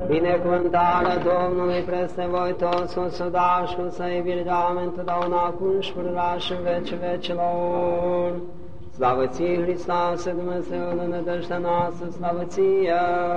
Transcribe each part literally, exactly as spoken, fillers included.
Binecuvântarea Domnului peste voi toți, cu sudașul să iubire Doamne, întotdeauna acum și pururea și în vece vecilor. Slavă ție, Hristoase, Dumnezeul, nădejdea noastră, slavă ție!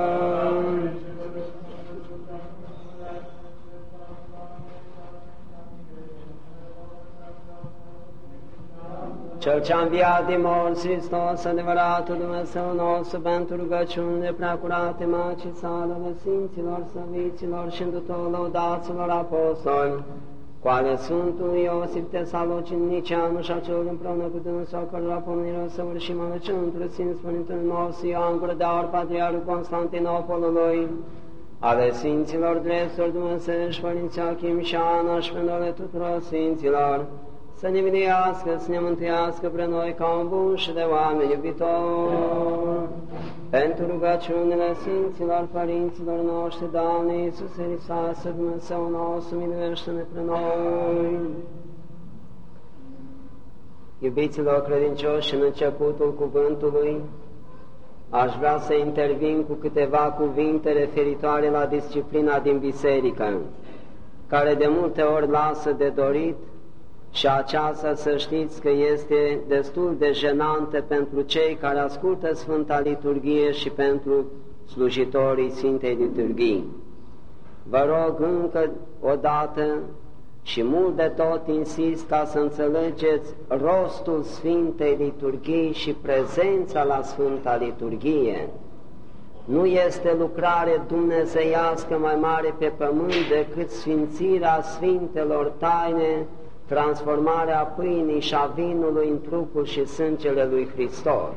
Cel ce-a înviat din morți, Hristos, adevăratul Dumnezeu nostru, pentru rugăciunile preacurate Macii sale, ale Sfinților, Săviților și îndutor lăudaților apostoli, cu ale Sfântului Iosif Tesaloniceanu și acelor împreună cu dânsul, cărora pomenirea o săvârșim ale Centrului Sfinț Părintele nostru Ioan Gură de Aur, Patriarhul Constantinopolului, ale Sfinților Dreptilor Dumnezeiești, Părinții Achim și Ana și pentru tuturor Sfinților, să ne miluiască, să ne mântuiască pre noi ca un bun și de oameni iubitori. Pentru rugăciunile Sfinților Părinților noștri, Doamne Iisuse Hristoase, Dumnezeu nostru, miluiește-ne pre noi. Iubiților credincioși, în începutul cuvântului, aș vrea să intervin cu câteva cuvinte referitoare la disciplina din biserică, care de multe ori lasă de dorit, și aceasta să știți că este destul de jenantă pentru cei care ascultă Sfânta Liturghie și pentru slujitorii Sfintei Liturghii. Vă rog încă o dată și mult de tot insist ca să înțelegeți rostul Sfintei Liturghii și prezența la Sfânta Liturghie. Nu este lucrare dumnezeiască mai mare pe pământ decât sfințirea Sfintelor taine, transformarea pâinii și a vinului în trupul și sângele lui Hristos.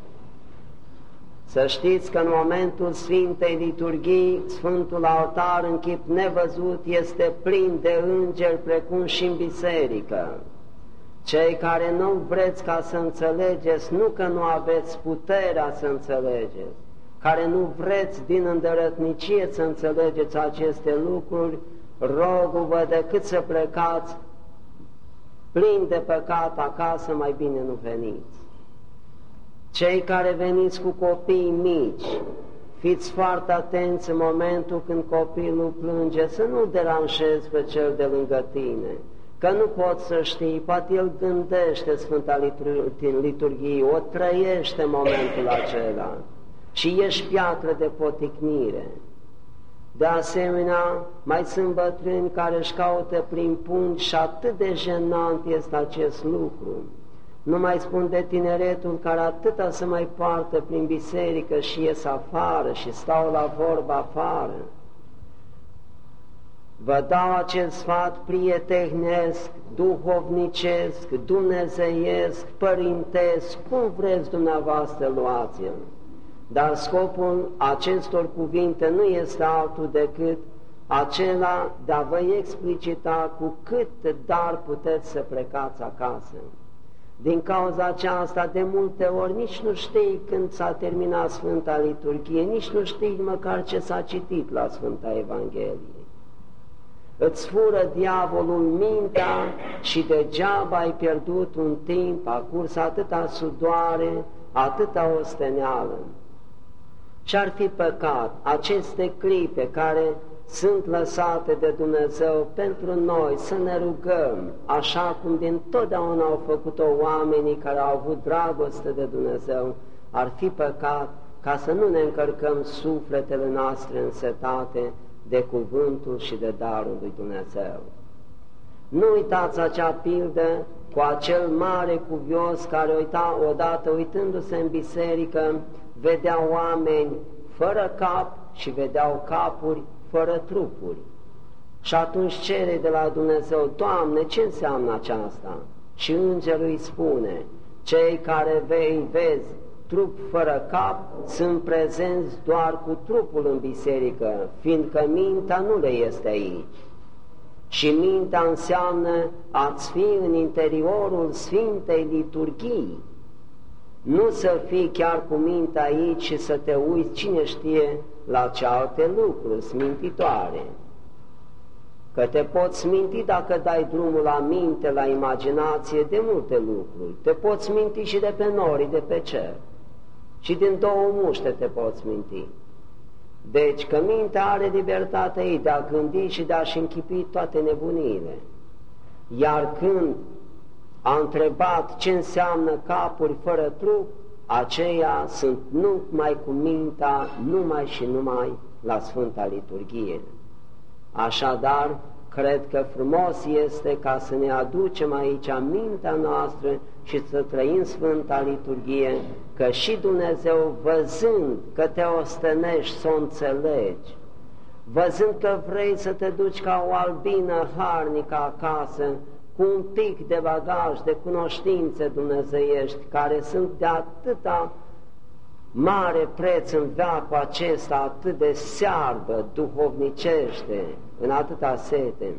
Să știți că în momentul Sfintei Liturghii, Sfântul Altar în chip nevăzut este plin de îngeri, precum și în biserică. Cei care nu vreți ca să înțelegeți, nu că nu aveți puterea să înțelegeți, care nu vreți din îndărătnicie să înțelegeți aceste lucruri, rog-vă decât să plecați plin de păcat acasă, mai bine nu veniți. Cei care veniți cu copii mici, fiți foarte atenți în momentul când copilul plânge, să nu deranjezi pe cel de lângă tine, că nu poți să știi, poate el gândește Sfânta Liturghie, o trăiește în momentul acela și ești piatră de poticnire. De asemenea, mai sunt bătrâni care își caută prin pungi și atât de jenant este acest lucru. Nu mai spun de tineretul care atâta se mai poartă prin biserică și ies afară și stau la vorbă afară. Vă dau acest sfat prietenesc, duhovnicesc, dumnezeiesc, părintesc, cum vreți dumneavoastră luați-l. Dar scopul acestor cuvinte nu este altul decât acela de a vă explicita cu cât dar puteți să plecați acasă. Din cauza aceasta, de multe ori, nici nu știi când s-a terminat Sfânta Liturghie, nici nu știi măcar ce s-a citit la Sfânta Evanghelie. Îți fură diavolul mintea și degeaba ai pierdut un timp, a curs atâta sudoare, atâta osteneală. Și-ar fi păcat aceste clipe care sunt lăsate de Dumnezeu pentru noi să ne rugăm, așa cum din totdeauna au făcut-o oamenii care au avut dragoste de Dumnezeu. Ar fi păcat ca să nu ne încărcăm sufletele noastre însetate de cuvântul și de darul lui Dumnezeu. Nu uitați acea pildă cu acel mare cuvios care uita, odată uitându-se în biserică, vedea oameni fără cap și vedeau capuri fără trupuri. Și atunci cere de la Dumnezeu: Doamne, ce înseamnă aceasta? Și îngerul îi spune: cei care vei vezi trup fără cap sunt prezenți doar cu trupul în biserică, fiindcă mintea nu le este aici. Și mintea înseamnă a-ți fi în interiorul Sfintei Liturghii. Nu să fii chiar cu mintea aici și să te uiți cine știe la ce alte lucruri smintitoare. Că te poți minti dacă dai drumul la minte, la imaginație, de multe lucruri. Te poți minti și de pe norii de pe cer. Și din două muște te poți minti. Deci că mintea are libertatea ei de a gândi și de a-și închipui toate nebuniile. Iar când a întrebat ce înseamnă capuri fără trup, aceia sunt numai cu mintea, numai și numai la Sfânta Liturghie. Așadar, cred că frumos este ca să ne aducem aici mintea noastră și să trăim Sfânta Liturghie, că și Dumnezeu, văzând că te ostenești să o înțelegi, văzând că vrei să te duci ca o albină harnică acasă, cu un pic de bagaj, de cunoștințe dumnezeiești, care sunt de atâta mare preț în veacul acesta, atât de searbă, duhovnicește, în atâta sete.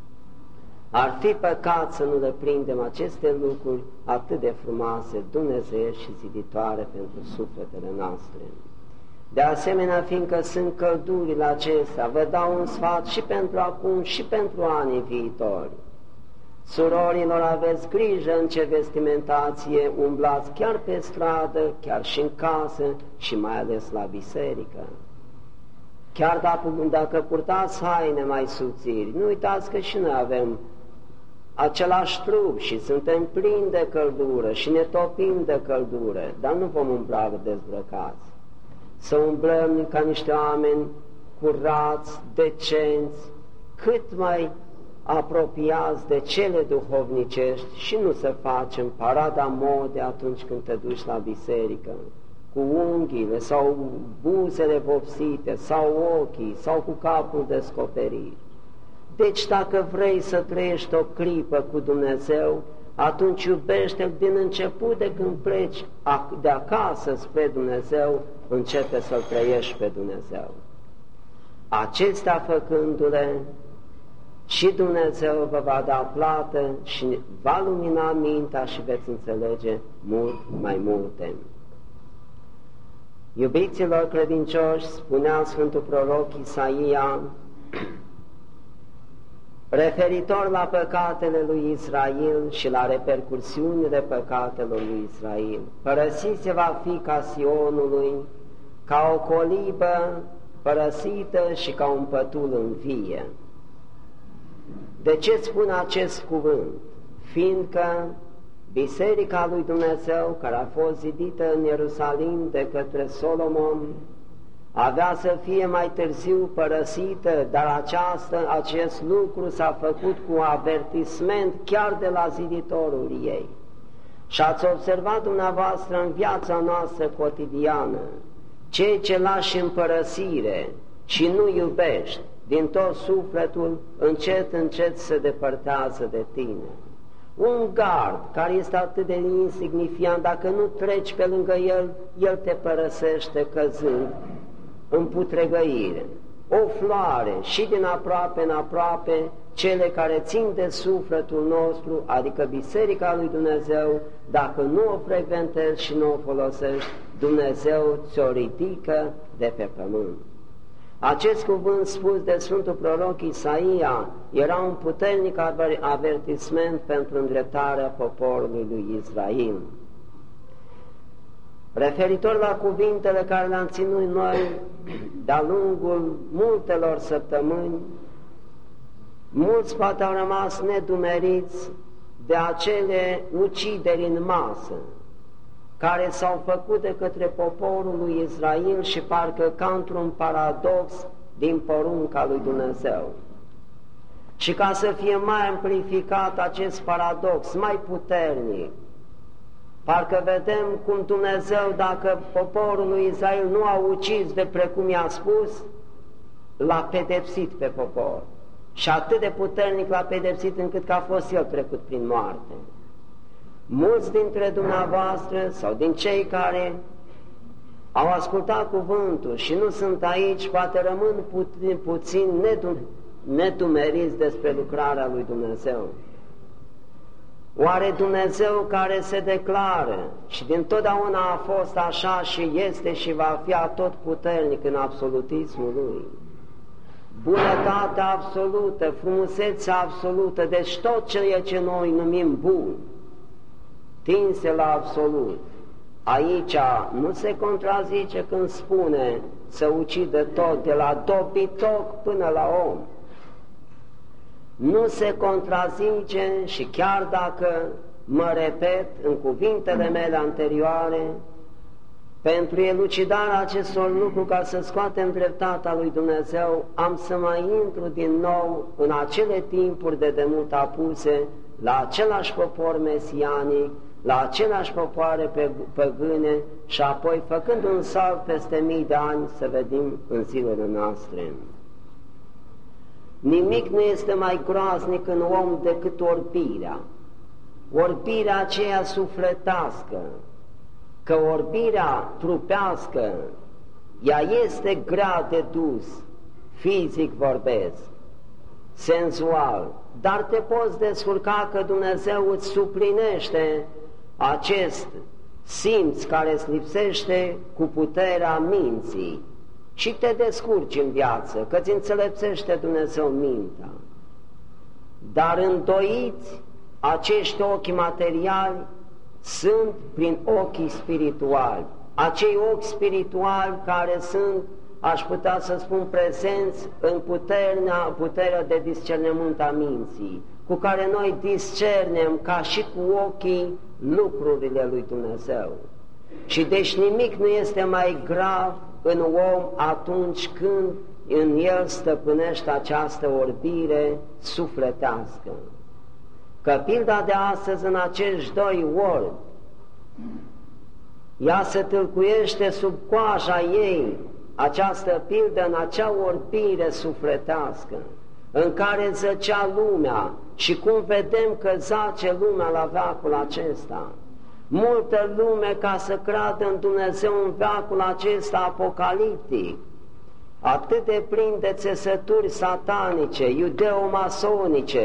Ar fi păcat să nu le prindem aceste lucruri atât de frumoase, dumnezeiești și ziditoare pentru sufletele noastre. De asemenea, fiindcă sunt căldurile acestea, vă dau un sfat și pentru acum și pentru anii viitori. Surorilor, aveți grijă în ce vestimentație umblați chiar pe stradă, chiar și în casă și mai ales la biserică. Chiar dacă, dacă purtați haine mai subțiri, nu uitați că și noi avem același trup și suntem plini de căldură și ne topim de căldură, dar nu vom umbla dezbrăcați. Să umblăm ca niște oameni curați, decenți, cât mai apropiați de cele duhovnicești și nu să facem parada mode atunci când te duci la biserică, cu unghiile sau buzele vopsite sau ochii sau cu capul descoperit. Deci dacă vrei să trăiești o clipă cu Dumnezeu, atunci iubește-L din început, de când pleci de acasă spre Dumnezeu, începe să-L trăiești pe Dumnezeu. Acestea făcându-le, și Dumnezeu vă va da plată și va lumina mintea și veți înțelege mult mai multe. Iubiților credincioși, spunea Sfântul Proroc Isaia, referitor la păcatele lui Israel și la repercursiunile păcatelor lui Israel: părăsiți va fi ca Sionului, ca o colibă părăsită și ca un pătul în vie. De ce spun acest cuvânt? Fiindcă Biserica lui Dumnezeu, care a fost zidită în Ierusalim de către Solomon, avea să fie mai târziu părăsită, dar această, acest lucru s-a făcut cu avertisment chiar de la ziditorul ei. Și ați observat dumneavoastră în viața noastră cotidiană, cei ce lași în părăsire și nu iubești, din tot sufletul, încet, încet se depărtează de tine. Un gard care este atât de insignifiant, dacă nu treci pe lângă el, el te părăsește căzând în putregăire. O floare, și din aproape în aproape, cele care țin de sufletul nostru, adică Biserica lui Dumnezeu, dacă nu o frecventezi și nu o folosești, Dumnezeu ți-o ridică de pe pământ. Acest cuvânt spus de Sfântul Proroc Isaia era un puternic avertisment pentru îndreptarea poporului lui Israel. Referitor la cuvintele care le-am ținut noi de-a lungul multelor săptămâni, mulți poate au rămas nedumeriți de acele ucideri în masă care s-au făcut de către poporul lui Israel și parcă ca într-un paradox din porunca lui Dumnezeu. Și ca să fie mai amplificat acest paradox, mai puternic, parcă vedem cum Dumnezeu, dacă poporul lui Israel nu a ucis de precum i-a spus, l-a pedepsit pe popor. Și atât de puternic l-a pedepsit încât că a fost el trecut prin moarte. Mulți dintre dumneavoastră sau din cei care au ascultat cuvântul și nu sunt aici, poate rămân puțin, puțin nedumeriți despre lucrarea lui Dumnezeu. Oare Dumnezeu, care se declară și dintotdeauna a fost așa și este și va fi atotputernic în absolutismul Lui, bunătatea absolută, frumusețea absolută, deci tot ceea ce noi numim bun, tinse la absolut, Aici nu se contrazice când spune să ucidă tot, de la dobitoc până la om. Nu se contrazice și chiar dacă mă repet în cuvintele mele anterioare, pentru elucidarea acestor lucruri, ca să scoatem dreptatea lui Dumnezeu, am să mai intru din nou în acele timpuri de demult apuse, la același popor mesianic, la aceleași popoare păgâne și apoi, făcând un salt peste mii de ani, să vedem în zilele noastre. Nimic nu este mai groaznic în om decât orbirea, orbirea aceea sufletească, că orbirea trupească, ea este grea de dus, fizic vorbesc, senzual, dar te poți descurca că Dumnezeu îți suplinește acest simț care îți lipsește cu puterea minții și te descurci în viață, că îți înțelepțește Dumnezeu mintea. Dar îndoiți acești ochi materiali sunt prin ochii spirituali, acei ochi spirituali care sunt, aș putea să spun, prezenți în puterea, puterea de discernământ a minții, cu care noi discernem ca și cu ochii lucrurile lui Dumnezeu. Și deci nimic nu este mai grav în om atunci când în el stăpânește această orbire sufletească. Că pilda de astăzi în acești doi orbi, ea se tâlcuiește sub coaja ei, această pildă în acea orbire sufletească, în care zăcea lumea și cum vedem că zace lumea la veacul acesta. Multă lume, ca să creadă în Dumnezeu în veacul acesta apocaliptic, atât de plin de țesături satanice, iudeo-masonice,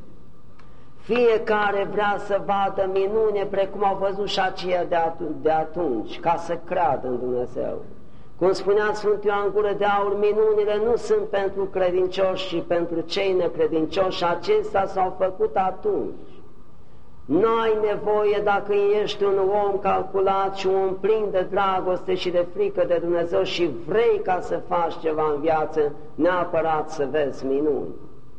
fiecare vrea să vadă minune precum au văzut și aceia de, atunci, de atunci, ca să creadă în Dumnezeu. Cum spunea Sfântul Ioan Gură de Aur, minunile nu sunt pentru credincioși, ci pentru cei necredincioși, și acestea s-au făcut atunci. Nu ai nevoie, dacă ești un om calculat și un plin de dragoste și de frică de Dumnezeu și vrei ca să faci ceva în viață, neapărat să vezi minuni.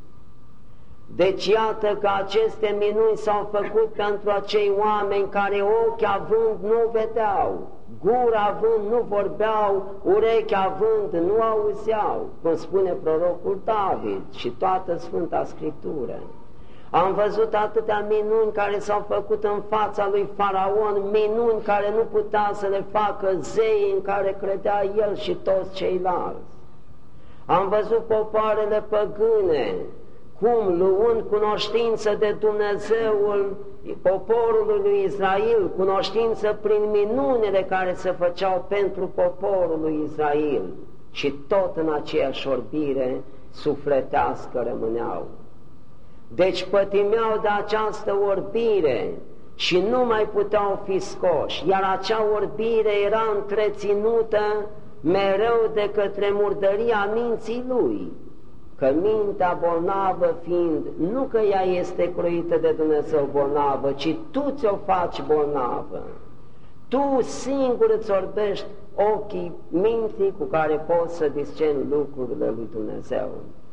Deci iată că aceste minuni s-au făcut pentru acei oameni care ochi având nu vedeau, gura având nu vorbeau, urechi având nu auzeau, cum spune prorocul David și toată Sfânta Scriptură. Am văzut atâtea minuni care s-au făcut în fața lui Faraon, minuni care nu putea să le facă zeii în care credea el și toți ceilalți. Am văzut popoarele păgâne, cum, luând cunoștință de Dumnezeul poporului lui Israel, cunoștință prin minunile care se făceau pentru poporul lui Israel, și tot în aceeași orbire sufletească rămâneau. Deci pătimeau de această orbire și nu mai puteau fi scoși, iar acea orbire era întreținută mereu de către murdăria minții lui, că mintea bolnavă fiind, nu că ea este croită de Dumnezeu bolnavă, ci tu ți-o faci bolnavă. Tu singur îți orbești ochii minții cu care poți să discerni lucrurile lui Dumnezeu.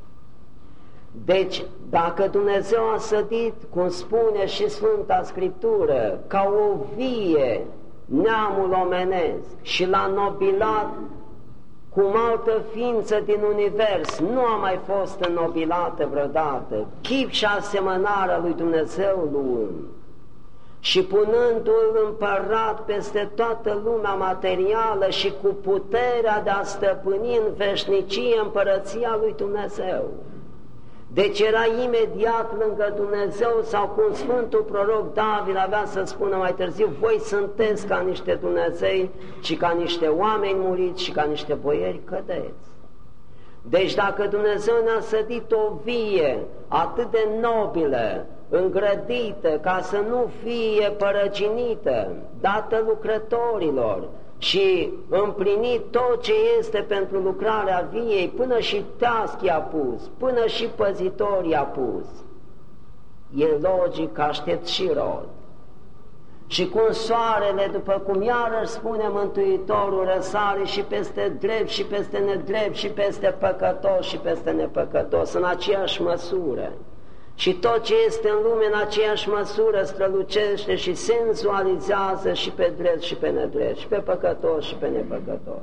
Deci, dacă Dumnezeu a sădit, cum spune și Sfânta Scriptură, ca o vie neamul omenesc și l-a nobilat cum altă ființă din univers nu a mai fost înnobilată vreodată, chip și asemănarea lui Dumnezeu luând și punându-l împărat peste toată lumea materială și cu puterea de a stăpâni în veșnicie împărăția lui Dumnezeu. Deci era imediat lângă Dumnezeu, sau cum Sfântul Proroc David avea să spună mai târziu, voi sunteți ca niște Dumnezei, ci ca niște oameni muriți și ca niște boieri cădeți. Deci dacă Dumnezeu ne-a sădit o vie atât de nobilă, îngrădită, ca să nu fie părăginită, dată lucrătorilor, și împlinit tot ce este pentru lucrarea viei, până și teaschi a pus, până și păzitorii a pus, e logic că aștept și rod. Și cum soarele, după cum iarăși spune Mântuitorul, răsare și peste drept și peste nedrept și peste păcătos și peste nepăcătos, în aceeași măsură. Și tot ce este în lume în aceeași măsură strălucește și senzualizează și pe drept și pe nedrept, și pe păcătos și pe nepăcătos.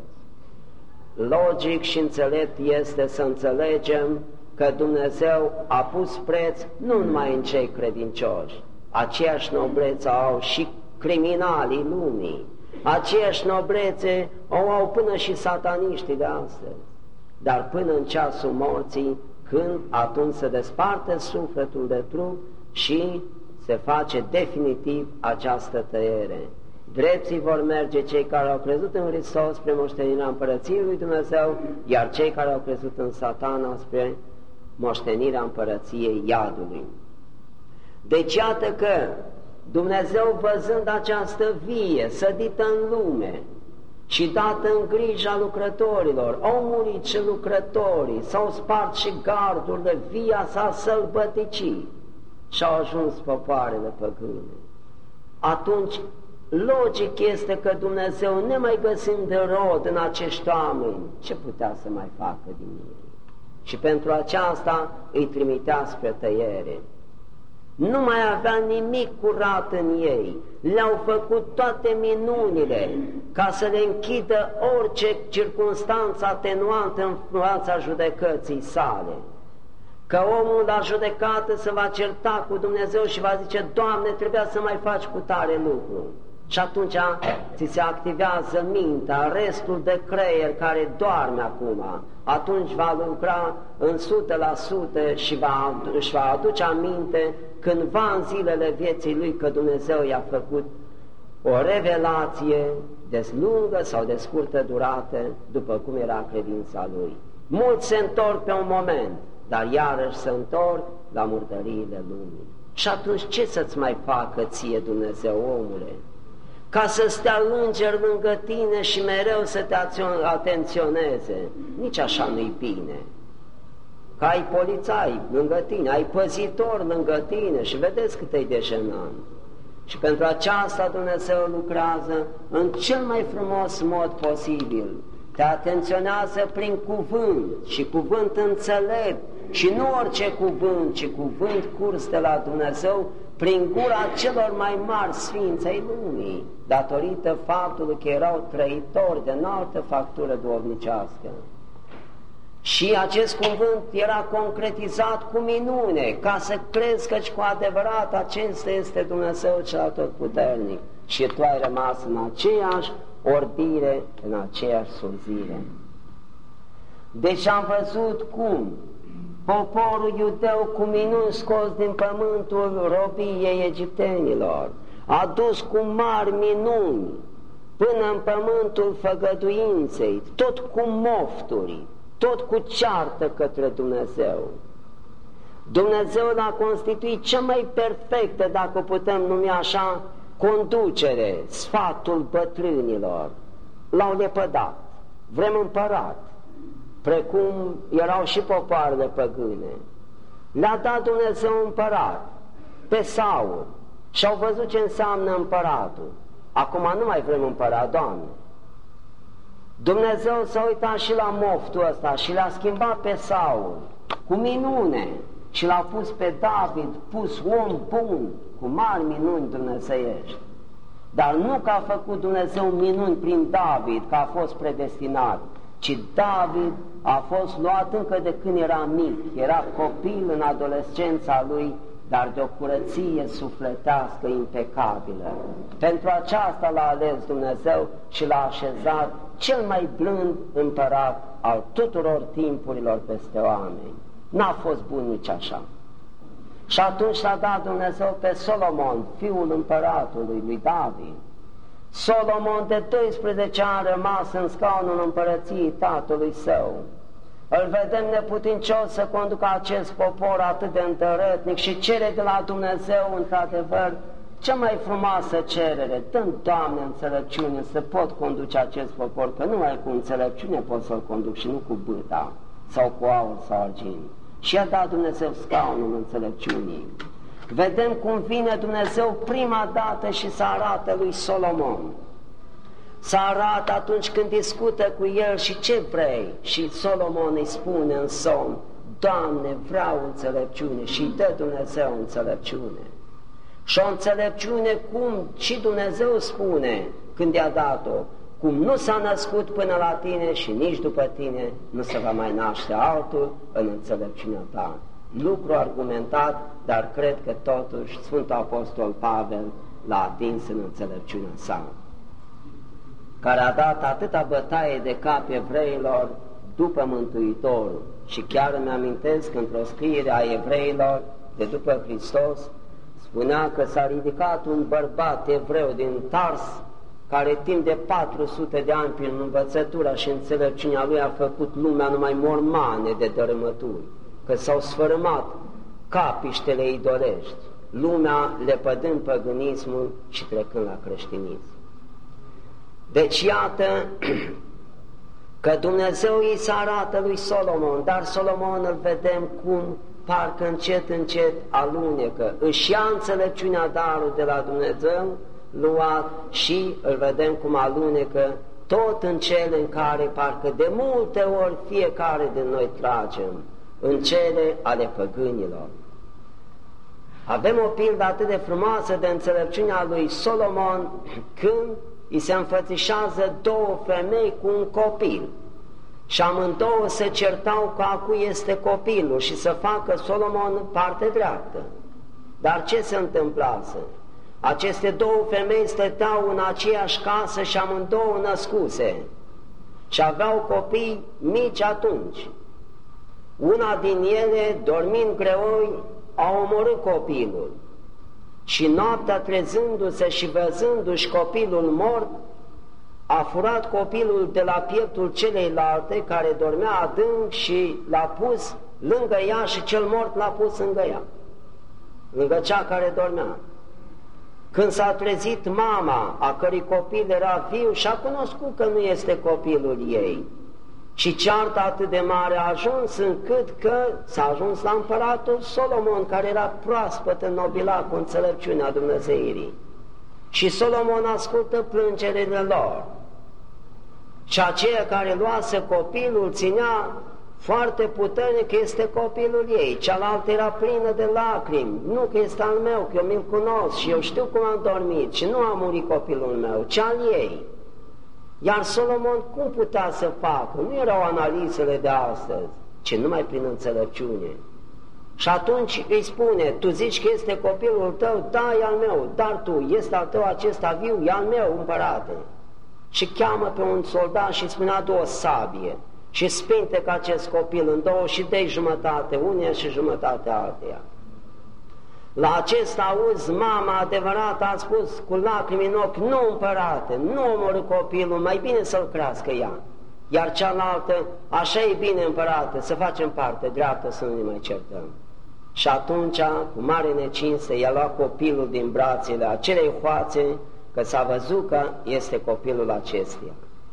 Logic și înțelept este să înțelegem că Dumnezeu a pus preț nu numai în cei credincioși. Aceeași noblețe au și criminalii lumii, aceeași noblețe o au până și sataniștii de astăzi. Dar până în ceasul morții, când atunci se desparte sufletul de trup și se face definitiv această tăiere. Drepții vor merge cei care au crezut în Hristos spre moștenirea Împărăției lui Dumnezeu, iar cei care au crezut în Satana spre moștenirea Împărăției Iadului. Deci iată că Dumnezeu, văzând această vie sădită în lume și dată în grija lucrătorilor, au murit și lucrătorii, s-au spart și gardurile, via s-a sălbăticit și au ajuns popoarele păgâne. Atunci, logic este că Dumnezeu, nemai găsind de rod în acești oameni, ce putea să mai facă din ei? Și pentru aceasta îi trimitea spre tăiere. Nu mai avea nimic curat în ei, le-au făcut toate minunile ca să le închidă orice circunstanță atenuantă în fața judecății sale. Că omul la judecată se va certa cu Dumnezeu și va zice: Doamne, trebuia să mai faci cu tare lucru. Și atunci ți se activează mintea, restul de creier care doarme acum, atunci va lucra în sută la sută și va, își va aduce aminte cândva în zilele vieții lui că Dumnezeu i-a făcut o revelație de lungă sau de scurtă durată, după cum era credința lui. Mulți se întorc pe un moment, dar iarăși se întorc la murdăriile lumii. Și atunci ce să-ți mai facă ție Dumnezeu, omule? Ca să stea înger lângă tine și mereu să te atenționeze, nici așa nu-i bine. Că ai polițai lângă tine, ai păzitor lângă tine și vedeți cât e de jenant. Și pentru aceasta Dumnezeu lucrează în cel mai frumos mod posibil. Te atenționează prin cuvânt și cuvânt înțelept și nu orice cuvânt, ci cuvânt curs de la Dumnezeu prin gura celor mai mari sfinți ai lumii, datorită faptului că erau trăitori de înaltă factură duhovnicească. Și acest cuvânt era concretizat cu minune, ca să crezi că cu adevărat acesta este Dumnezeu cel atotputernic. Și tu ai rămas în aceeași orbire, în aceeași surzire. Deci am văzut cum poporul iudeu cu minuni scos din pământul robiei egiptenilor a dus cu mari minuni până în pământul făgăduinței, tot cu mofturi, tot cu ceartă către Dumnezeu. Dumnezeu l-a constituit cea mai perfectă, dacă putem numi așa, conducere, sfatul bătrânilor. L-au lepădat, vrem împărat, precum erau și popoarele păgâne. Le-a dat Dumnezeu împărat pe Saul și au văzut ce înseamnă împăratul. Acum nu mai vrem împărat, Doamne. Dumnezeu s-a uitat și la moftul ăsta și l-a schimbat pe Saul cu minune și l-a pus pe David, pus om bun, cu mari minuni dumnezeiești. Dar nu că a făcut Dumnezeu minuni prin David, că a fost predestinat, ci David a fost luat încă de când era mic, era copil în adolescența lui, dar de o curăție sufletească impecabilă. Pentru aceasta l-a ales Dumnezeu și l-a așezat cel mai blând împărat al tuturor timpurilor peste oameni. N-a fost bun nici așa. Și atunci l-a dat Dumnezeu pe Solomon, fiul împăratului lui David. Solomon de doisprezece ani rămas în scaunul împărăției tatălui său. Îl vedem neputincios să conducă acest popor atât de întărătnic și cere de la Dumnezeu, într-adevăr, cea mai frumoasă cerere: dă-mi, Doamne, înțelepciune să pot conduce acest popor, că numai cu înțelepciune pot să-l conduc și nu cu bâta sau cu aur sau argint. Și a dat Dumnezeu scaunul înțelepciunii. vedem cum vine Dumnezeu prima dată și se arată lui Solomon. Se arată atunci când discută cu el și ce vrei. Și Solomon îi spune în somn: Doamne, vreau înțelepciune, și îi dă Dumnezeu înțelepciune. Și o înțelepciune cum și Dumnezeu spune când i-a dat-o, cum nu s-a născut până la tine și nici după tine nu se va mai naște altul în înțelepciunea ta. Lucru argumentat, dar cred că totuși Sfântul Apostol Pavel l-a atins în înțelepciunea sa, care a dat atâta bătaie de cap evreilor după Mântuitorul. Și chiar îmi amintesc într-o scriere a evreilor de după Hristos, spunea că s-a ridicat un bărbat evreu din Tars, care timp de patru sute de ani prin învățătura și înțelepciunea lui a făcut lumea numai mormane de dărâmături, că s-au sfărâmat capiștele idolești, lumea lepădând păgânismul și trecând la creștinism. Deci iată că Dumnezeu îi se arată lui Solomon, dar Solomon îl vedem cum parcă încet, încet alunecă, își ia înțelepciunea darul de la Dumnezeu luat și îl vedem cum alunecă tot în cele în care parcă de multe ori fiecare din noi tragem, în cele ale păgânilor. Avem o pildă atât de frumoasă de înțelepciunea lui Solomon când îi se înfățișează două femei cu un copil și amândouă se certau că a cui este copilul și să facă Solomon parte dreaptă. Dar ce se întâmplase? Aceste două femei stăteau în aceeași casă și amândouă născuse și aveau copii mici atunci. Una din ele, dormind greoi, a omorât copilul și noaptea, trezându-se și văzându-și copilul mort, a furat copilul de la pieptul celeilalte care dormea adânc și l-a pus lângă ea și cel mort l-a pus lângă ea, lângă cea care dormea. Când s-a trezit mama, a cărui copil era viu, și-a cunoscut că nu este copilul ei. Și cearta atât de mare a ajuns încât că s-a ajuns la împăratul Solomon, care era proaspăt înnobilat cu înțelepciunea Dumnezeirii. Și Solomon ascultă plângerile lor. Și aceea care luase copilul ținea foarte puternic că este copilul ei, cealaltă era plină de lacrimi, nu că este al meu, că eu mi-l cunosc și eu știu cum am dormit și nu a murit copilul meu, ci al ei. Iar Solomon cum putea să facă? Nu erau analizele de astăzi, ci numai prin înțelepciune. Și atunci îi spune: tu zici că este copilul tău? Da, e al meu. Dar tu, este al tău acesta viu? E al meu, împărate. Și cheamă pe un soldat și spune: adu o sabie și spintecă acest copil în două și dă-i jumătate uneia și jumătate alteia. La acest auz, mama adevărată a spus cu lacrimi în ochi: nu, împărate, nu omorâ copilul, mai bine să-l crească ea. Iar cealaltă: așa e bine, împărate, să facem parte dreaptă, să nu ne mai certăm. Și atunci, cu mare necinste, i-a luat copilul din brațele acelei hoațe, că s-a văzut că este copilul acesteia.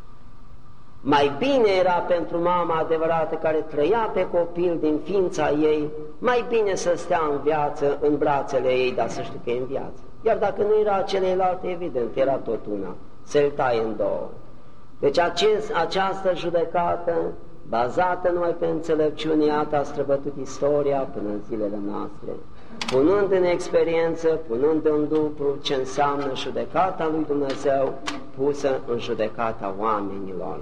Mai bine era pentru mama adevărată, care trăia pe copil din ființa ei, mai bine să stea în viață în brațele ei, dar să știu că e în viață. Iar dacă nu era celelalte, evident, era tot una, se-l taie în două. Deci acest, această judecată, bazată numai pe înțelepciune, iată, a străbătut istoria până în zilele noastre, punând în experiență, punând în lucru ce înseamnă judecata lui Dumnezeu pusă în judecata oamenilor.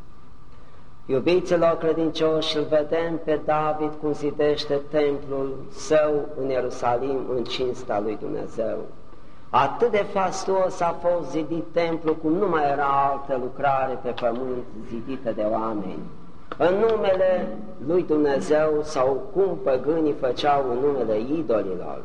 Iubiților credincioși, îl vedem pe David cum zidește templul său în Ierusalim în cinsta lui Dumnezeu. Atât de fastuos a fost zidit templu cum nu mai era altă lucrare pe pământ zidită de oameni, în numele lui Dumnezeu, sau cum păgânii făceau în numele idolilor.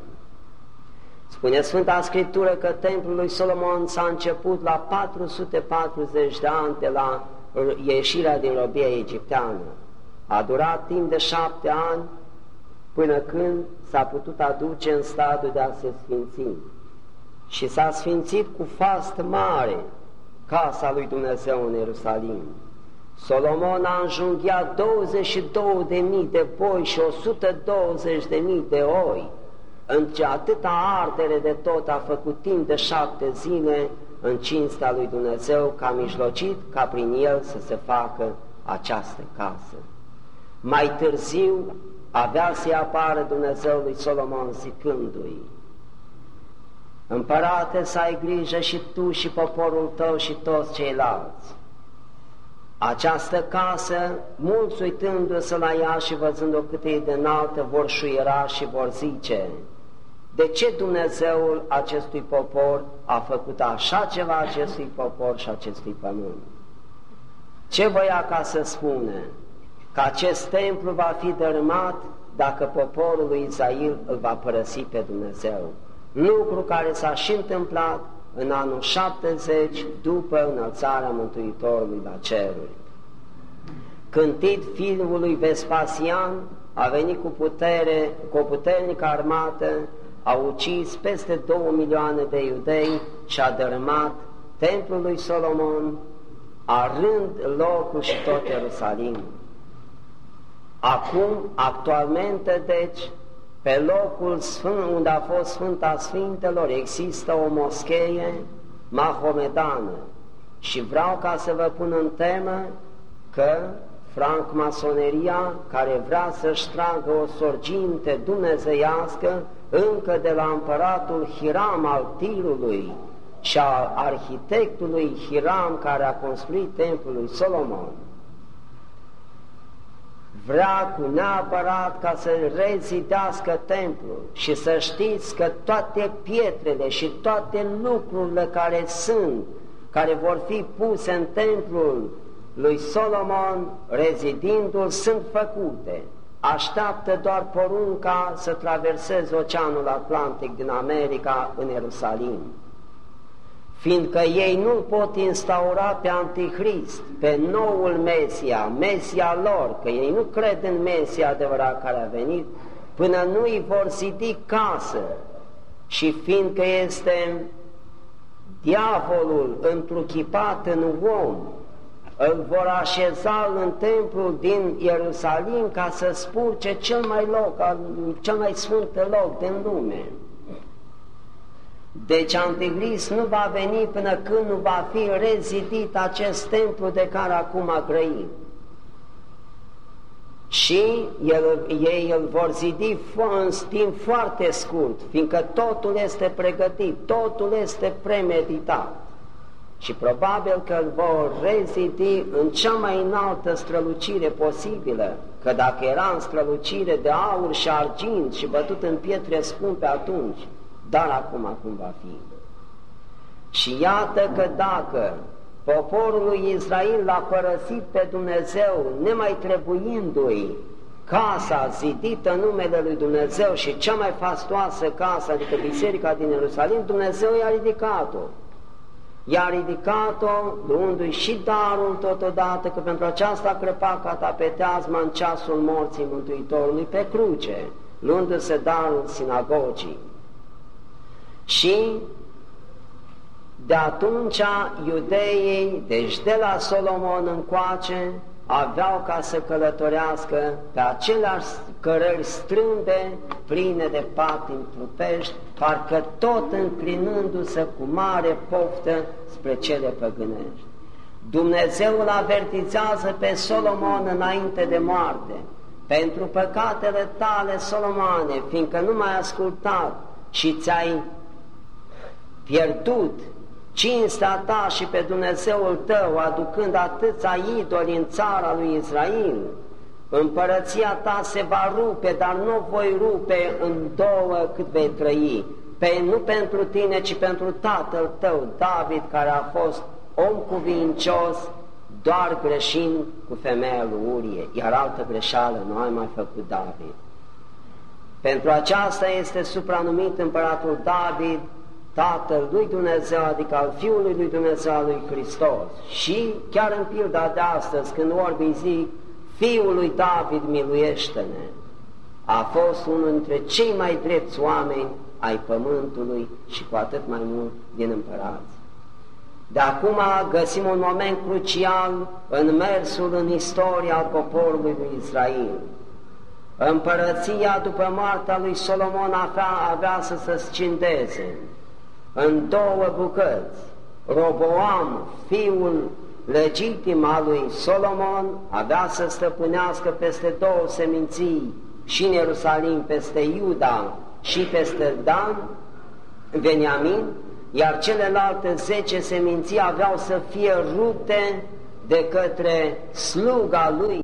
Spune Sfânta Scriptură că templul lui Solomon s-a început la patru sute patruzeci de ani de la ieșirea din robia egipteană. A durat timp de șapte ani până când s-a putut aduce în stadiul de a se sfinți. Și s-a sfințit cu fast mare casa lui Dumnezeu în Ierusalim. Solomon a înjunghiat douăzeci și două de mii de boi și o sută douăzeci de mii de oi în ce atâta ardere de tot a făcut timp de șapte zile în cinstea lui Dumnezeu, că a mijlocit ca prin el să se facă această casă. Mai târziu avea să-i apară Dumnezeu lui Solomon zicându-i: Împărate, să ai grijă și tu și poporul tău și toți ceilalți. Această casă, mulți uitându-se la ea și văzând-o cât e de înaltă, vor șuiera și vor zice: de ce Dumnezeul acestui popor a făcut așa ceva acestui popor și acestui pământ? Ce voia ca să spune? Că acest templu va fi dărâmat dacă poporul lui Israel îl va părăsi pe Dumnezeu. Lucru care s-a și întâmplat în anul șaptezeci după înălțarea Mântuitorului la ceruri. Când Tit, fiul lui Vespasian, a venit cu putere, cu o puternică armată, a ucis peste două milioane de iudei și a dărâmat templul lui Solomon, arând locul și tot Ierusalim. Acum, actualmente, deci, pe locul sfânt, unde a fost Sfânta Sfintelor, există o moschee mahomedană și vreau ca să vă pun în temă că francmasoneria, care vrea să-și tragă o sorginte dumnezeiască încă de la împăratul Hiram al Tirului și al arhitectului Hiram care a construit templul lui Solomon, vrea cu neapărat ca să rezidească templul. Și să știți că toate pietrele și toate lucrurile care sunt, care vor fi puse în templul lui Solomon, rezidindu-l, sunt făcute. Așteaptă doar porunca să traverseze Oceanul Atlantic din America în Ierusalim. Fiindcă ei nu pot instaura pe Antichrist, pe noul Mesia, Mesia lor, că ei nu cred în Mesia adevărat care a venit, până nu îi vor zidi casă. Și fiindcă este diavolul întruchipat în om, îl vor așeza în templul din Ierusalim ca să spurce cel mai loc, cel mai sfânt loc din lume. Deci Antichrist nu va veni până când nu va fi rezidit acest templu de care acum a grăit. Și el, ei îl vor zidi în timp foarte scurt, fiindcă totul este pregătit, totul este premeditat. Și probabil că îl vor rezidi în cea mai înaltă strălucire posibilă, că dacă era în strălucire de aur și argint și bătut în pietre scumpe atunci, dar acum acum va fi. Și iată că dacă poporul lui Israel l-a părăsit pe Dumnezeu, nemai trebuindu-i casa zidită în numele lui Dumnezeu și cea mai fastoasă casă, adică biserica din Ierusalim, Dumnezeu i-a ridicat-o. I-a ridicat-o, luându-i și darul totodată, că pentru aceasta a crăpat catapeteazma în ceasul morții Mântuitorului pe cruce, luându-se darul sinagogii. Și de atunci iudeii, deci de la Solomon încoace, aveau ca să călătorească pe aceleași cărări strâmbe, pline de patimi trupești, parcă tot înclinându-se cu mare poftă spre cele păgânești. Dumnezeu îl avertizează pe Solomon înainte de moarte: pentru păcatele tale, Solomone, fiindcă nu m-ai ascultat și ți-ai pierdut cinstea ta și pe Dumnezeul tău, aducând atâția idoli în țara lui Israel, împărăția ta se va rupe, dar nu voi rupe în două cât vei trăi, pe, nu pentru tine, ci pentru tatăl tău, David, care a fost om cuvincios, doar greșind cu femeia lui Urie, iar altă greșeală nu ai mai făcut David. Pentru aceasta este supranumit împăratul David, Tatăl lui Dumnezeu, adică al Fiului lui Dumnezeu, al lui Hristos. Și chiar în pilda de astăzi, când orbii zic: Fiul lui David, miluiește-ne, a fost unul dintre cei mai drepți oameni ai pământului și cu atât mai mult din împărați. De acum găsim un moment crucial în mersul în istoria al poporului lui Israel. Împărăția după moartea lui Solomon avea, avea să se scindeze în două bucăți. Roboam, fiul legitim al lui Solomon, avea să stăpânească peste două seminții și în Ierusalim, peste Iuda și peste Dan, Beniamin, iar celelalte zece seminții aveau să fie rupte de către sluga lui.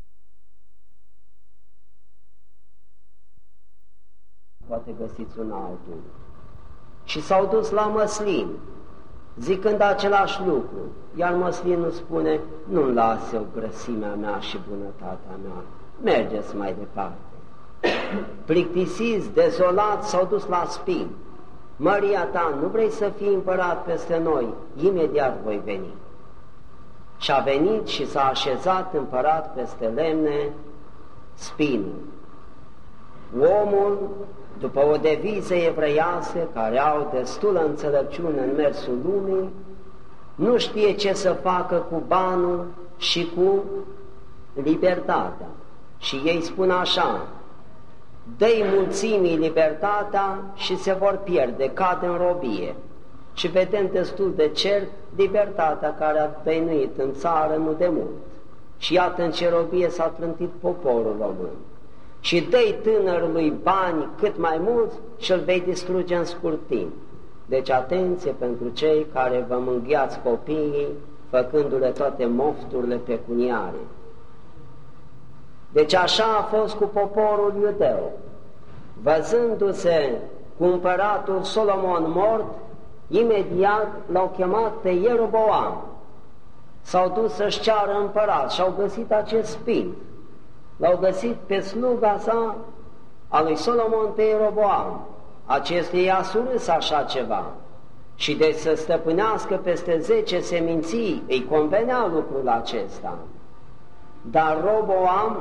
Poate găsiți un altul. Și s-au dus la Măslin, zicând același lucru, iar Măslinul spune: nu-mi lase o grăsimea mea și bunătatea mea, mergeți mai departe. Plictisiți, dezolați, s-au dus la Spin. Măria ta, nu vrei să fii împărat peste noi? Imediat voi veni. Și a venit și s-a așezat împărat peste lemne Spinul. Omul, după o deviză evreiască, care au destulă înțelepciune în mersul lumii, nu știe ce să facă cu banul și cu libertatea. Și ei spun așa: dă-i mulțimii libertatea și se vor pierde, cad în robie. Și vedem destul de cert libertatea care a dăinuit în țară nu de mult. Și iată în ce robie s-a trântit poporul român. Și dă-i tânărului bani cât mai mulți și îl vei distruge în scurt timp. Deci atenție pentru cei care vă mânghiați copiii făcându-le toate mofturile pecuniare. Deci așa a fost cu poporul iudeu. Văzându-se cu împăratul Solomon mort, imediat l-au chemat pe Ieroboam. S-au dus să-și ceară împărat și au găsit acest Spin. L-au găsit pe sluga sa, a lui Solomon, pe Ieroboam. Acesta i-a surâs așa ceva. Și de să stăpânească peste zece seminții, îi convenea lucrul acesta. Dar Roboam,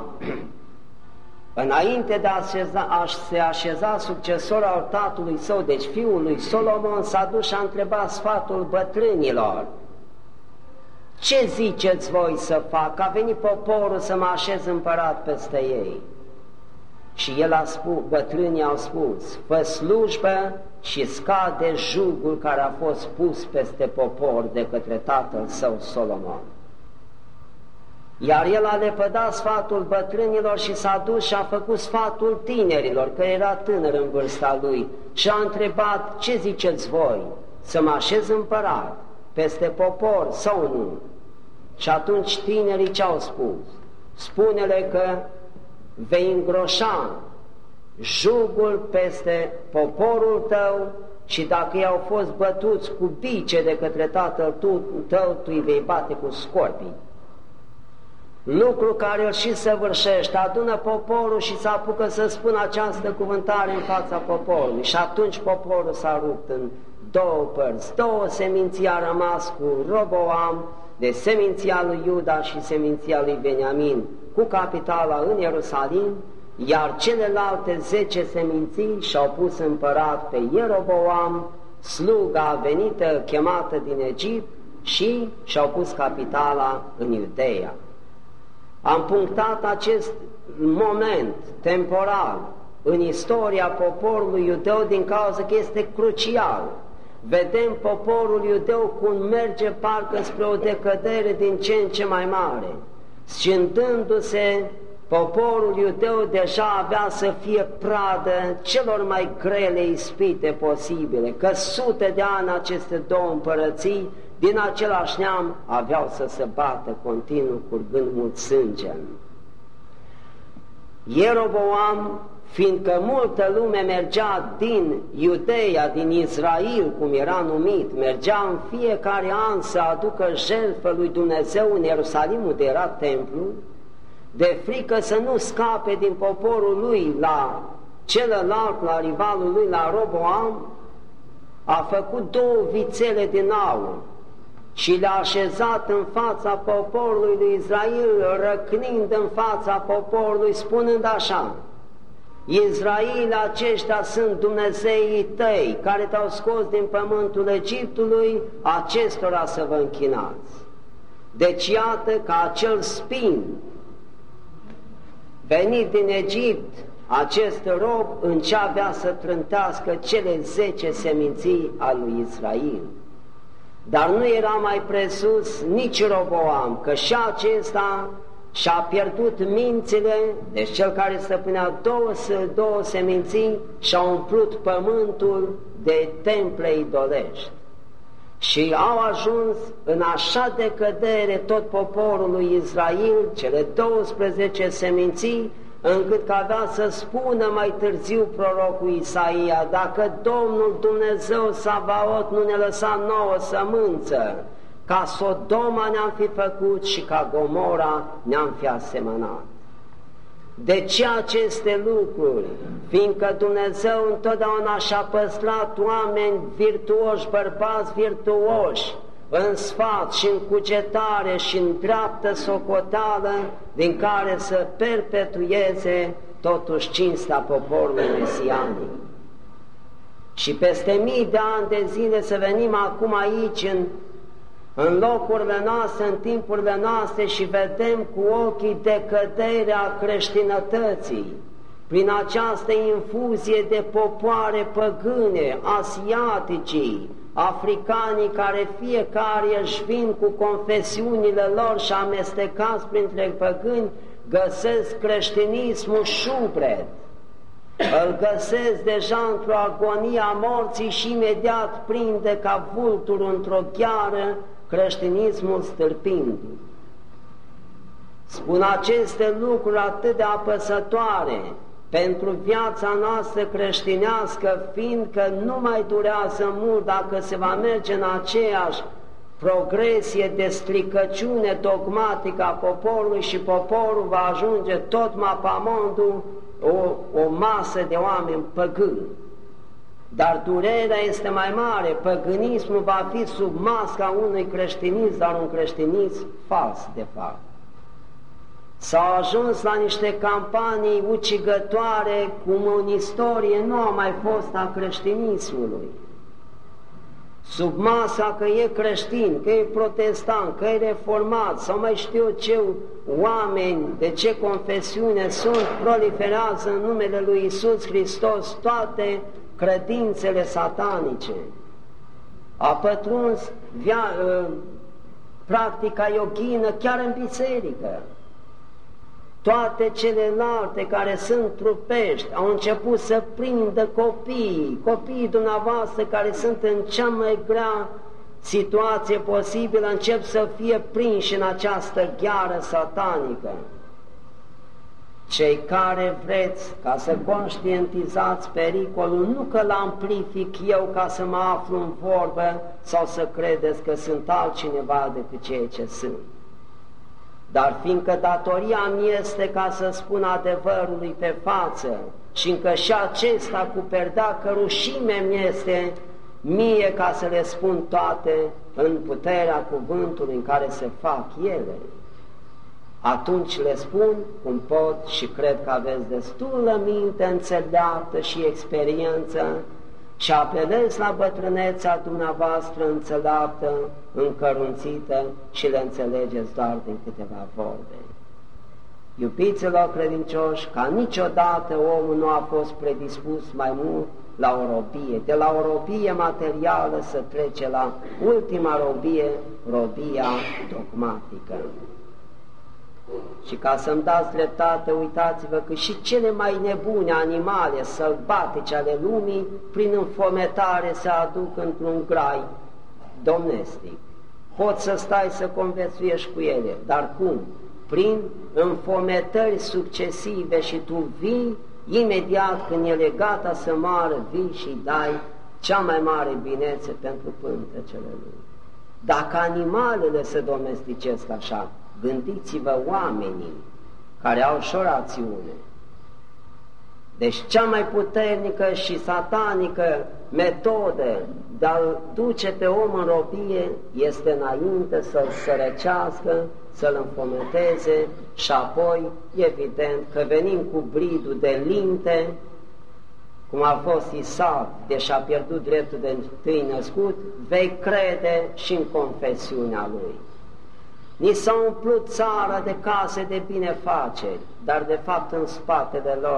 înainte de a, așeza, a se așeza succesor al tatălui său, deci fiul lui Solomon, s-a dus și a întrebat sfatul bătrânilor: ce ziceți voi să fac? A venit poporul să mă așez împărat peste ei. Și el a spus, bătrânii au spus: fă slujbă și scade jugul care a fost pus peste popor de către tatăl său Solomon. Iar el a lepădat sfatul bătrânilor și s-a dus și a făcut sfatul tinerilor, că era tânăr în vârsta lui, și a întrebat: ce ziceți voi? Să mă așez împărat peste popor sau nu? Și atunci tinerii ce-au spus? Spune-le că vei îngroșa jugul peste poporul tău și dacă i-au fost bătuți cu bice de către tatăl tău, tu îi vei bate cu scorpii. Lucru care îl și săvârșește, adună poporul și se apucă să spună această cuvântare în fața poporului. Și atunci poporul s-a rupt în două părți. Două seminții a rămas cu Roboam, de seminția lui Iuda și seminția lui Beniamin, cu capitala în Ierusalim, iar celelalte zece seminții și-au pus împărat pe Ieroboam, sluga venită, chemată din Egipt, și și-au pus capitala în Iudeea. Am punctat acest moment temporal în istoria poporului iudeu din cauza că este crucial. Vedem poporul iudeu cum merge parcă spre o decădere din ce în ce mai mare. Scindându-se, poporul iudeu deja avea să fie pradă celor mai grele ispite posibile, că sute de ani aceste două împărății din același neam aveau să se bată continuu, curgând mult sânge. Ieroboam, fiindcă multă lume mergea din Iudeea, din Israel, cum era numit, mergea în fiecare an să aducă jertfă lui Dumnezeu în Ierusalim, unde era templu, de frică să nu scape din poporul lui la celălalt, la rivalul lui, la Roboam, a făcut două vițele din aur și le-a așezat în fața poporului lui Israel, răcnind în fața poporului, spunând așa: Israel, aceștia sunt Dumnezeii tăi, care te-au scos din pământul Egiptului, acestora să vă închinați. Deci iată că acel Spin venit din Egipt acest rob în ce avea să trântească cele zece seminții al lui Israel. Dar nu era mai presus nici Roboam, că și acesta și-a pierdut mințile, deci cel care stăpânea două, două seminții și-a umplut pământul de temple idolești. Și au ajuns în așa decădere tot poporul lui Israel, cele douăsprezece seminții, încât că avea să spună mai târziu prorocul Isaia, dacă Domnul Dumnezeu Savaot nu ne lăsa nouă sămânță, ca Sodoma ne-am fi făcut și ca Gomora ne-am fi asemănat. De ce aceste lucruri? Fiindcă Dumnezeu întotdeauna și-a păstrat oameni virtuoși, bărbați virtuoși, în sfat și în cugetare și în dreaptă socoteală, din care să perpetueze totuși cinstea poporului mesianic. Și peste mii de ani de zile să venim acum aici în, în locurile noastre, în timpurile noastre și vedem cu ochii decăderea creștinătății, prin această infuzie de popoare păgâne, asiaticii, africanii care fiecare își vin cu confesiunile lor și amestecați printre păgâni, găsesc creștinismul șubred, îl găsesc deja într-o agonie a morții și imediat prinde ca vulturul într-o gheară creștinismul stârpindu-l. Spun aceste lucruri atât de apăsătoare pentru viața noastră creștinească, fiindcă nu mai durează mult dacă se va merge în aceeași progresie de stricăciune dogmatică a poporului și poporul va ajunge tot mapamondul o, o masă de oameni păgâni. Dar durerea este mai mare, păgânismul va fi sub masca unui creștinism, dar un creștinism fals de fapt. S-au ajuns la niște campanii ucigătoare cum în istorie nu a mai fost a creștinismului. Sub masa că e creștin, că e protestant, că e reformat sau mai știu ce oameni, de ce confesiune sunt, proliferează în numele lui Iisus Hristos toate credințele satanice. A pătruns via, practica yoghină chiar în biserică. Toate celelalte care sunt trupești au început să prindă copiii, copiii dumneavoastră care sunt în cea mai grea situație posibilă, încep să fie prinși în această gheară satanică. Cei care vreți ca să conștientizați pericolul, nu că l-amplific eu ca să mă aflu în vorbă sau să credeți că sunt altcineva decât ceea ce sunt. Dar fiindcă datoria mi este ca să spun adevărului pe față și încă și acesta cu perdea că rușime mi este mie ca să le spun toate în puterea cuvântului în care se fac ele, atunci le spun cum pot și cred că aveți destulă minte înțeleaptă și experiență și apelez la bătrânețea dumneavoastră înțeleaptă, încărunțită și le înțelegeți doar din câteva vorbe. Iubiților credincioși, ca niciodată omul nu a fost predispus mai mult la o robie, de la o robie materială să trece la ultima robie, robia dogmatică. Și ca să-mi dați dreptate, uitați-vă că și cele mai nebune animale sălbatice ale lumii, prin înfometare se aduc într-un grai domnestic. Poți să stai să conviețuiești cu ele, dar cum? Prin înfometări succesive și tu vii, imediat când ele gata să moară, vii și dai cea mai mare binețe pentru pântecele lui. Dacă animalele se domesticesc așa, gândiți-vă oamenii care au și o rațiune. Deci cea mai puternică și satanică metodă de a-l duce pe om în robie este înainte să-l sărăcească, să-l înfometeze și apoi, evident, că venim cu bridul de linte, cum a fost Isaac, deși a pierdut dreptul de întâi născut, vei crede și în confesiunea lui. Ni s-a umplut țara de case de binefaceri, dar de fapt în spatele lor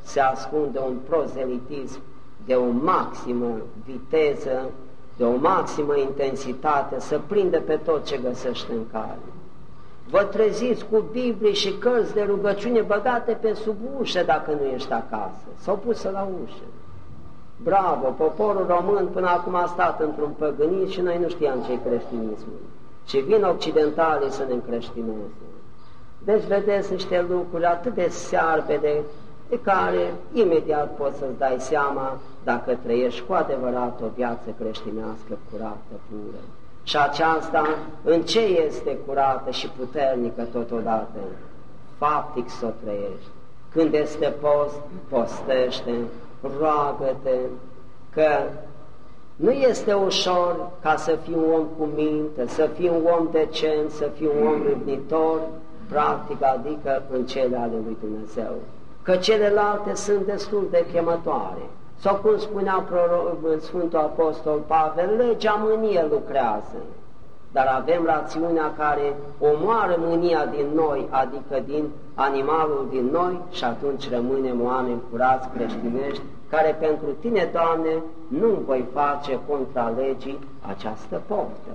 se ascunde un prozelitism de o maximă viteză, de o maximă intensitate, să prinde pe tot ce găsește în cale. Vă treziți cu Biblie și cărți de rugăciune băgate pe sub ușă dacă nu ești acasă, sau puse la ușă. Bravo, poporul român până acum a stat într-un păgânism și noi nu știam ce-i creștinismul. Și vin occidentalii să ne încreștineze. Deci vedeți niște lucruri atât de searbede, de care imediat poți să-ți dai seama dacă trăiești cu adevărat o viață creștinească curată, pură. Și aceasta în ce este curată și puternică totodată? Faptic să o trăiești. Când este post, postește, roagă-te, că nu este ușor ca să fii un om cu minte, să fii un om decent, să fii un om râvnitor, practic, adică în cele ale lui Dumnezeu. Că celelalte sunt destul de chemătoare. Sau cum spunea Sfântul Apostol Pavel, legea mânie lucrează, dar avem rațiunea care omoară mânia din noi, adică din animalul din noi, și atunci rămânem oameni curați, creștinești, care pentru Tine, Doamne, nu voi face contra legii această poftă.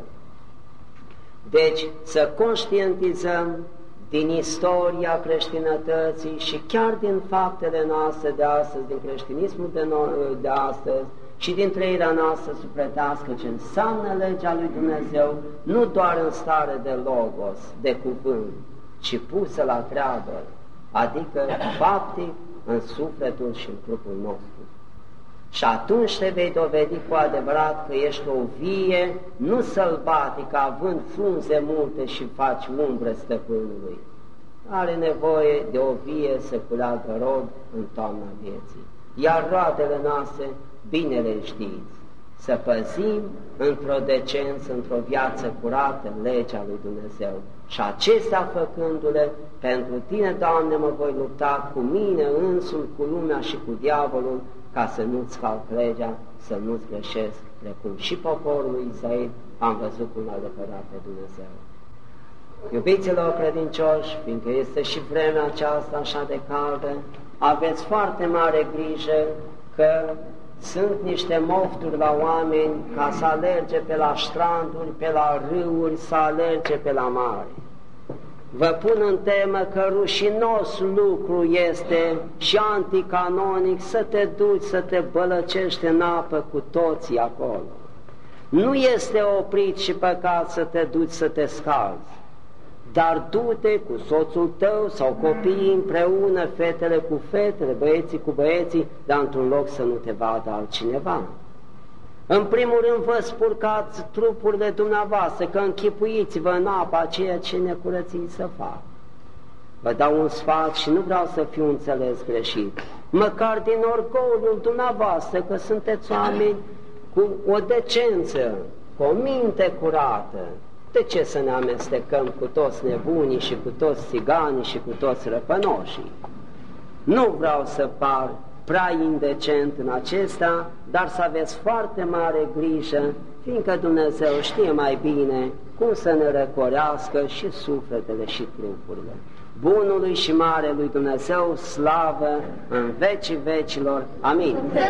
Deci să conștientizăm din istoria creștinătății și chiar din faptele noastre de astăzi, din creștinismul de, no- de astăzi și din trăirea noastră sufletească, ce înseamnă legea lui Dumnezeu, nu doar în stare de logos, de cuvânt, ci pusă la treabă, adică faptic în sufletul și în trupul nostru. Și atunci te vei dovedi cu adevărat că ești o vie, nu sălbatică, având frunze multe și faci umbră stăpânului. Are nevoie de o vie să culeagă rod în toamna vieții. Iar roadele noastre, bine le știți, să păzim într-o decență, într-o viață curată, legea lui Dumnezeu. Și acestea făcându-le, pentru Tine, Doamne, mă voi lupta cu mine însul, cu lumea și cu diavolul, ca să nu-ți calc legea, să nu-ți greșesc, precum și poporul lui Israel am văzut cum a lepădat pe Dumnezeu. Iubiților credincioși, fiindcă este și vremea aceasta așa de caldă, aveți foarte mare grijă că sunt niște mofturi la oameni ca să alerge pe la stranduri, pe la râuri, să alerge pe la mare. Vă pun în temă că rușinos lucru este și anticanonic să te duci să te bălăcești în apă cu toții acolo. Nu este oprit și păcat să te duci să te scalzi, dar du-te cu soțul tău sau copiii împreună, fetele cu fetele, băieții cu băieții, dar într-un loc să nu te vadă altcineva. În primul rând vă spurcați trupurile dumneavoastră, că închipuiți-vă în apa aceea ce necurății să fac. Vă dau un sfat și nu vreau să fiu înțeles greșit. Măcar din orgoliul dumneavoastră, că sunteți oameni cu o decență, cu o minte curată. De ce să ne amestecăm cu toți nebunii și cu toți țiganii și cu toți răpănoșii? Nu vreau să par prea indecent în acesta, dar să aveți foarte mare grijă, fiindcă Dumnezeu știe mai bine cum să ne răcorească și sufletele și trupurile. Bunului și mare lui Dumnezeu, slavă în vecii vecilor. Amin.